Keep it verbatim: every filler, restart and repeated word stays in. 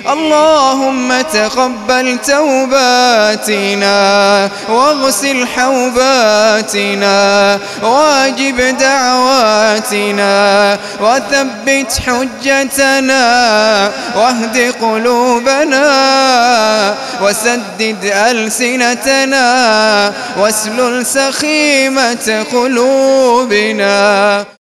اللهم تقبل توباتنا واغسل حوباتنا واجب دعواتنا وثبت حجتنا واهد قلوبنا وسدد ألسنتنا واسلل سخيمة قلوبنا.